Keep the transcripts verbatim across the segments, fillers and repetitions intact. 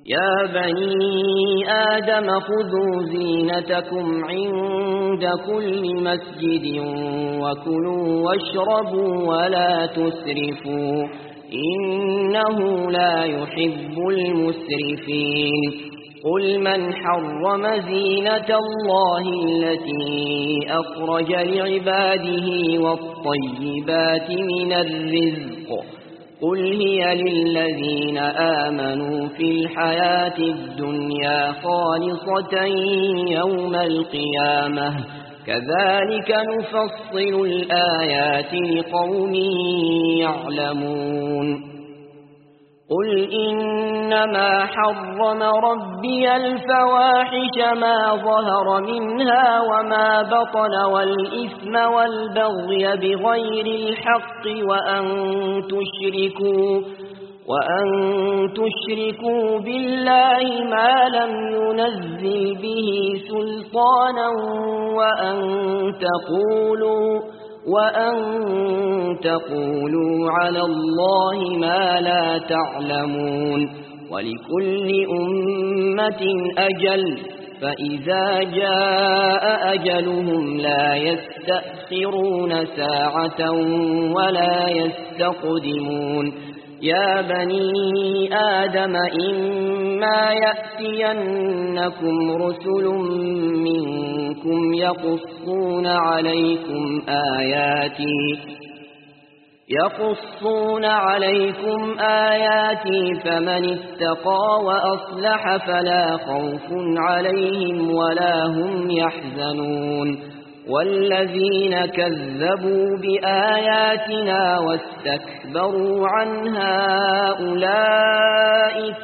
يا بني آدم خذوا زينتكم عند كل مسجد وكلوا واشربوا ولا تسرفوا إنه لا يحب المسرفين قل من حرم زينة الله التي أخرج لعباده والطيبات من الرزق قل هي للذين آمنوا في الحياة الدنيا خالصة يوم القيامة كذلك نفصل الآيات لقوم يعلمون قل إنما حرم ربي الفواحش ما ظهر منها وما بطن والإثم والبغي بغير الحق وأن تشركوا وأن تشركوا بالله ما لم ينزل به سلطانا وأن تقولوا وأن تقولوا على الله ما لا تعلمون ولكل أمة أجل فإذا جاء أجلهم لا يستأخرون ساعة ولا يستقدمون يا بني آدم إما يأتينكم رسل منكم يقصون عليكم آياتي يقصون عليكم آياتي فمن اتقى وأصلح فلا خوف عليهم ولا هم يحزنون والذين كذبوا بآياتنا واستكبروا عنها أولئك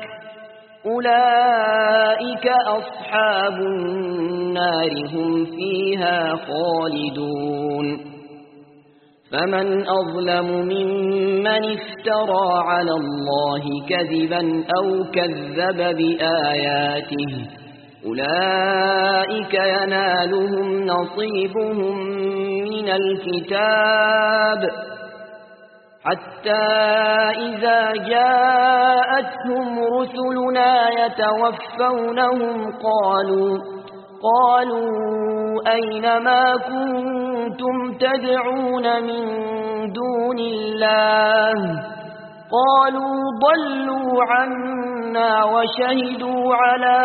أولئك أصحاب النار هم فيها خالدون فمن أظلم ممن افترى على الله كذبا أو كذب بآياته أولئك ينالهم نصيبهم من الكتاب حتى إذا جاءتهم رسلنا يتوفونهم قالوا قالوا أين ما كنتم تدعون من دون الله قالوا ضلوا عنا وشهدوا على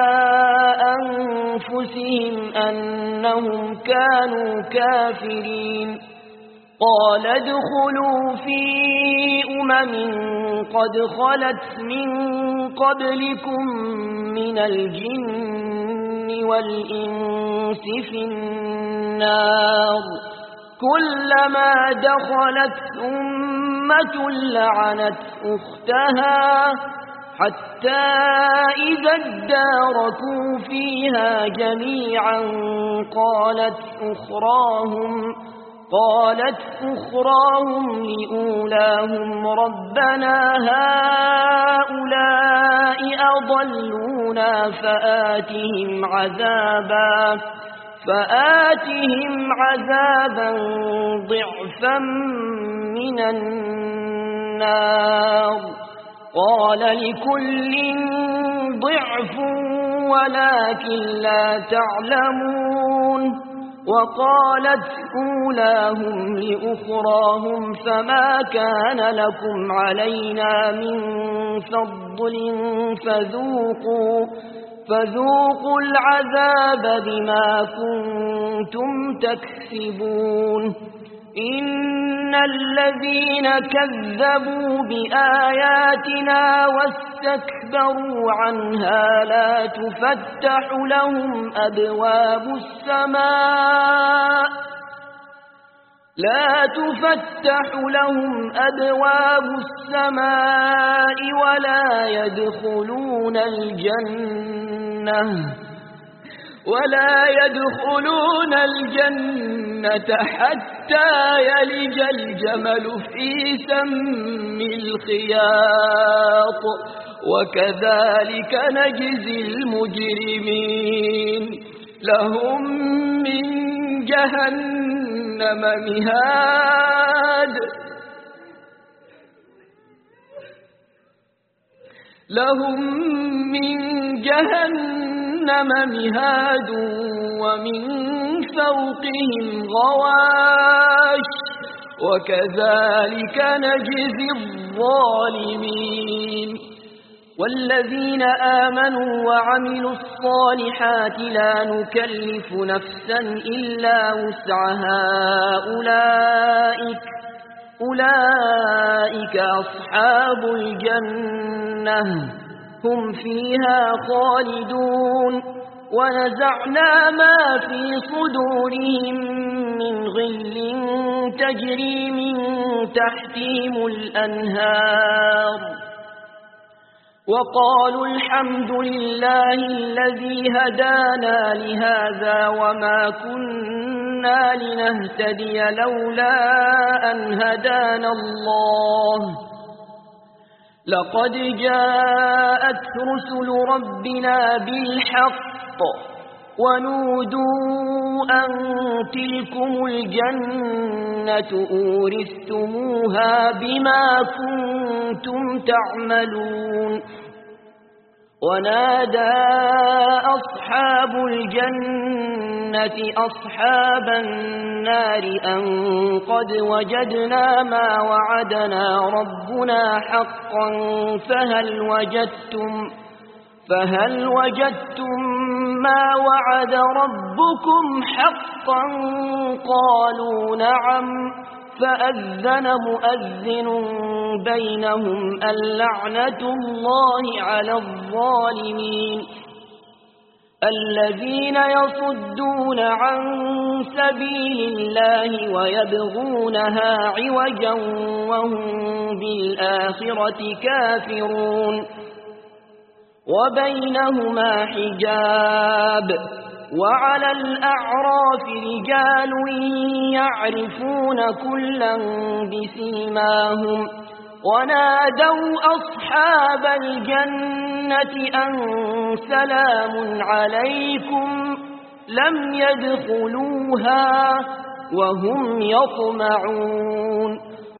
أنفسهم أنهم كانوا كافرين قال ادخلوا في أمم قد خلت من قبلكم من الجن والإنس في النار كلما دخلت أمة لعنت أختها حتى إذا اداركوا فيها جميعا قالت أخراهم قالت أخراهم لأولاهم ربنا هؤلاء أضلونا فآتهم عذابا فآتهم عذابا ضعفا من النار قال لكل ضعف ولكن لا تعلمون وقالت أولاهم لأخراهم فما كان لكم علينا من فضل فذوقوا فذوقوا العذاب بما كنتم تكسبون إن الذين كذبوا بآياتنا واستكبروا عنها لا تفتح لهم أبواب السماء لا تفتح لهم أبواب السماء ولا يدخلون الجنة ولا يدخلون الجنة حتى يلج الجمل في سم الخياط وكذلك نجزي المجرمين لهم من جهنم مهاد لهم من جهنم مهاد ومن فوقهم غواش وكذلك نجزي الظالمين والذين آمنوا وعملوا الصالحات لا نكلف نفسا إلا وسعها أولئك أولئك أصحاب الجنة هم فيها خالدون ونزعنا ما في صدورهم من غل تجري من تحتهم الأنهار وقالوا الحمد لله الذي هدانا لهذا وما كنا لنهتدي لولا أن هدانا الله لقد جاءت رسل ربنا بالحق ونودوا أن تلكم الجنة أورثتموها بما كنتم تعملون ونادى أصحاب الجنة أصحاب النار أن قد وجدنا ما وعدنا ربنا حقا فهل وجدتم فهل وجدتم ما وعد ربكم حقا قالوا نعم فأذن مؤذن بينهم اللعنة الله على الظالمين الذين يصدون عن سبيل الله ويبغونها عوجا وهم بالآخرة كافرون وبينهما حجاب وعلى الأعراف رجال يعرفون كلا بسيماهم ونادوا أصحاب الجنة أن سلام عليكم لم يدخلوها وهم يطمعون